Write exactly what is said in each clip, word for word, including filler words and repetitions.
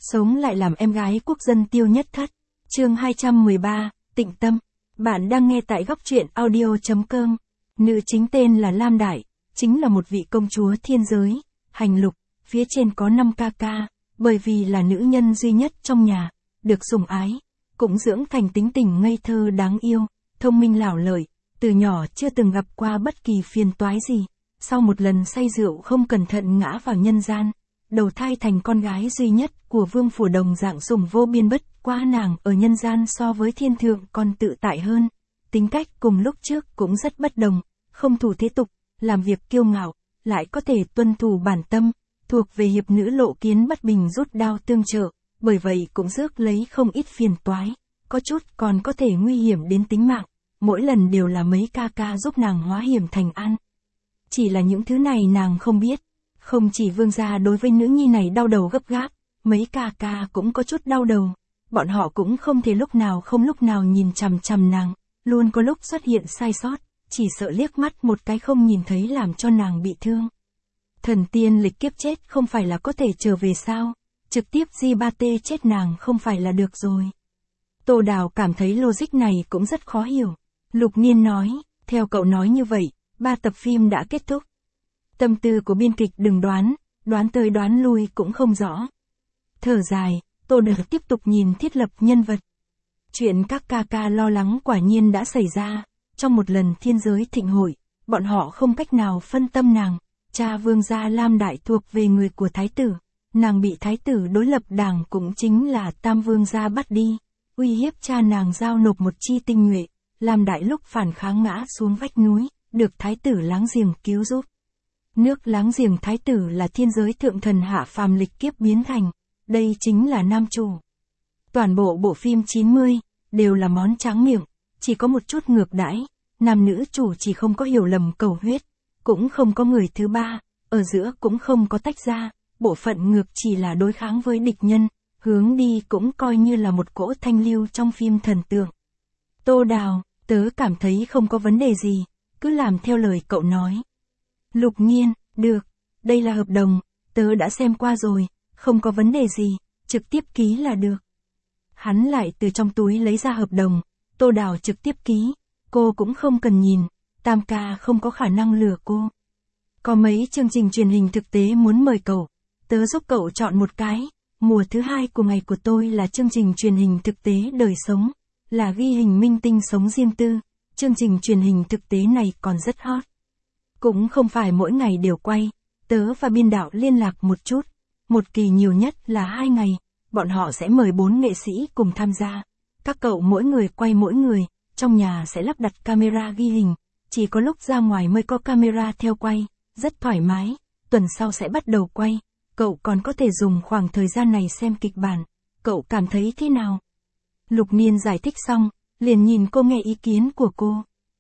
sống lại làm em gái quốc dân Tiêu Nhất Thất. Chương hai trăm mười ba, Tịnh Tâm. Bạn đang nghe tại góc truyện audio chấm com. Nữ chính tên là Lam Đại, chính là một vị công chúa thiên giới, hành lục, phía trên có năm ca ca, bởi vì là nữ nhân duy nhất trong nhà, được sủng ái, cũng dưỡng thành tính tình ngây thơ đáng yêu, thông minh lảo lợi, từ nhỏ chưa từng gặp qua bất kỳ phiền toái gì. Sau một lần say rượu không cẩn thận ngã vào nhân gian, đầu thai thành con gái duy nhất của vương phủ đồng dạng sủng vô biên, bất quá nàng ở nhân gian so với thiên thượng còn tự tại hơn. Tính cách cùng lúc trước cũng rất bất đồng, không thủ thế tục, làm việc kiêu ngạo, lại có thể tuân thủ bản tâm, thuộc về hiệp nữ lộ kiến bất bình rút đao tương trợ, bởi vậy cũng rước lấy không ít phiền toái, có chút còn có thể nguy hiểm đến tính mạng, mỗi lần đều là mấy ca ca giúp nàng hóa hiểm thành an. Chỉ là những thứ này nàng không biết, không chỉ vương gia đối với nữ nhi này đau đầu gấp gáp, mấy ca ca cũng có chút đau đầu, bọn họ cũng không thể lúc nào không lúc nào nhìn chằm chằm nàng, luôn có lúc xuất hiện sai sót, chỉ sợ liếc mắt một cái không nhìn thấy làm cho nàng bị thương. Thần tiên lịch kiếp chết không phải là có thể trở về sao, trực tiếp Di ba tê chết nàng không phải là được rồi. Tô Đào cảm thấy logic này cũng rất khó hiểu. Lục Niên nói, theo cậu nói như vậy, ba tập phim đã kết thúc. Tâm tư của biên kịch đừng đoán, đoán tới đoán lui cũng không rõ. Thở dài, Tô Đào tiếp tục nhìn thiết lập nhân vật. Chuyện các ca ca lo lắng quả nhiên đã xảy ra, trong một lần thiên giới thịnh hội, bọn họ không cách nào phân tâm nàng, cha vương gia Lam Đại thuộc về người của thái tử, nàng bị thái tử đối lập đảng cũng chính là Tam vương gia bắt đi, uy hiếp cha nàng giao nộp một chi tinh nhuệ, Lam Đại lúc phản kháng ngã xuống vách núi, được thái tử láng giềng cứu giúp. Nước láng giềng thái tử là thiên giới thượng thần hạ phàm lịch kiếp biến thành, đây chính là nam chủ. Toàn bộ bộ phim chín mươi, đều là món tráng miệng, chỉ có một chút ngược đãi, nam nữ chủ chỉ không có hiểu lầm cầu huyết, cũng không có người thứ ba, ở giữa cũng không có tách ra, bộ phận ngược chỉ là đối kháng với địch nhân, hướng đi cũng coi như là một cỗ thanh lưu trong phim thần tượng. Tô Đào, tớ cảm thấy không có vấn đề gì, cứ làm theo lời cậu nói. Lục Nhiên, được, đây là hợp đồng, tớ đã xem qua rồi, không có vấn đề gì, trực tiếp ký là được. Hắn lại từ trong túi lấy ra hợp đồng, Tô Đào trực tiếp ký, cô cũng không cần nhìn, Tam ca không có khả năng lừa cô. Có mấy chương trình truyền hình thực tế muốn mời cậu, tớ giúp cậu chọn một cái, mùa thứ hai của ngày của tôi là chương trình truyền hình thực tế đời sống, là ghi hình minh tinh sống riêng tư, chương trình truyền hình thực tế này còn rất hot. Cũng không phải mỗi ngày đều quay, tớ và biên đạo liên lạc một chút, một kỳ nhiều nhất là hai ngày, bọn họ sẽ mời bốn nghệ sĩ cùng tham gia, các cậu mỗi người quay mỗi người, trong nhà sẽ lắp đặt camera ghi hình, chỉ có lúc ra ngoài mới có camera theo quay, rất thoải mái, tuần sau sẽ bắt đầu quay, cậu còn có thể dùng khoảng thời gian này xem kịch bản, cậu cảm thấy thế nào? Lục Niên giải thích xong, liền nhìn cô nghe ý kiến của cô.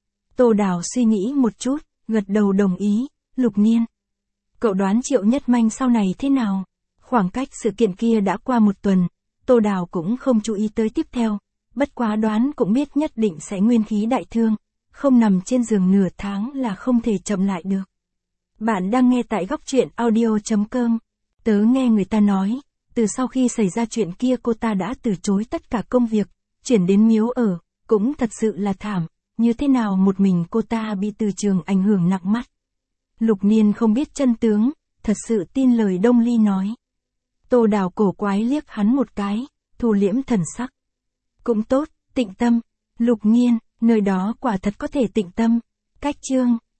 Tô Đào suy nghĩ một chút, gật đầu đồng ý, Lục Niên. Cậu đoán Triệu Nhất Manh sau này thế nào? Khoảng cách sự kiện kia đã qua một tuần, Tô Đào cũng không chú ý tới tiếp theo, bất quá đoán cũng biết nhất định sẽ nguyên khí đại thương, không nằm trên giường nửa tháng là không thể chậm lại được. Bạn đang nghe tại góc truyện audio chấm com. Tớ nghe người ta nói, từ sau khi xảy ra chuyện kia cô ta đã từ chối tất cả công việc, chuyển đến miếu ở, cũng thật sự là thảm, như thế nào một mình cô ta bị từ trường ảnh hưởng nặng mắt. Lục Niên không biết chân tướng, thật sự tin lời Đông Ly nói. Tô Đào cổ quái liếc hắn một cái, thu liễm thần sắc. Cũng tốt, tịnh tâm, Lục Niên, nơi đó quả thật có thể tịnh tâm. Cách chương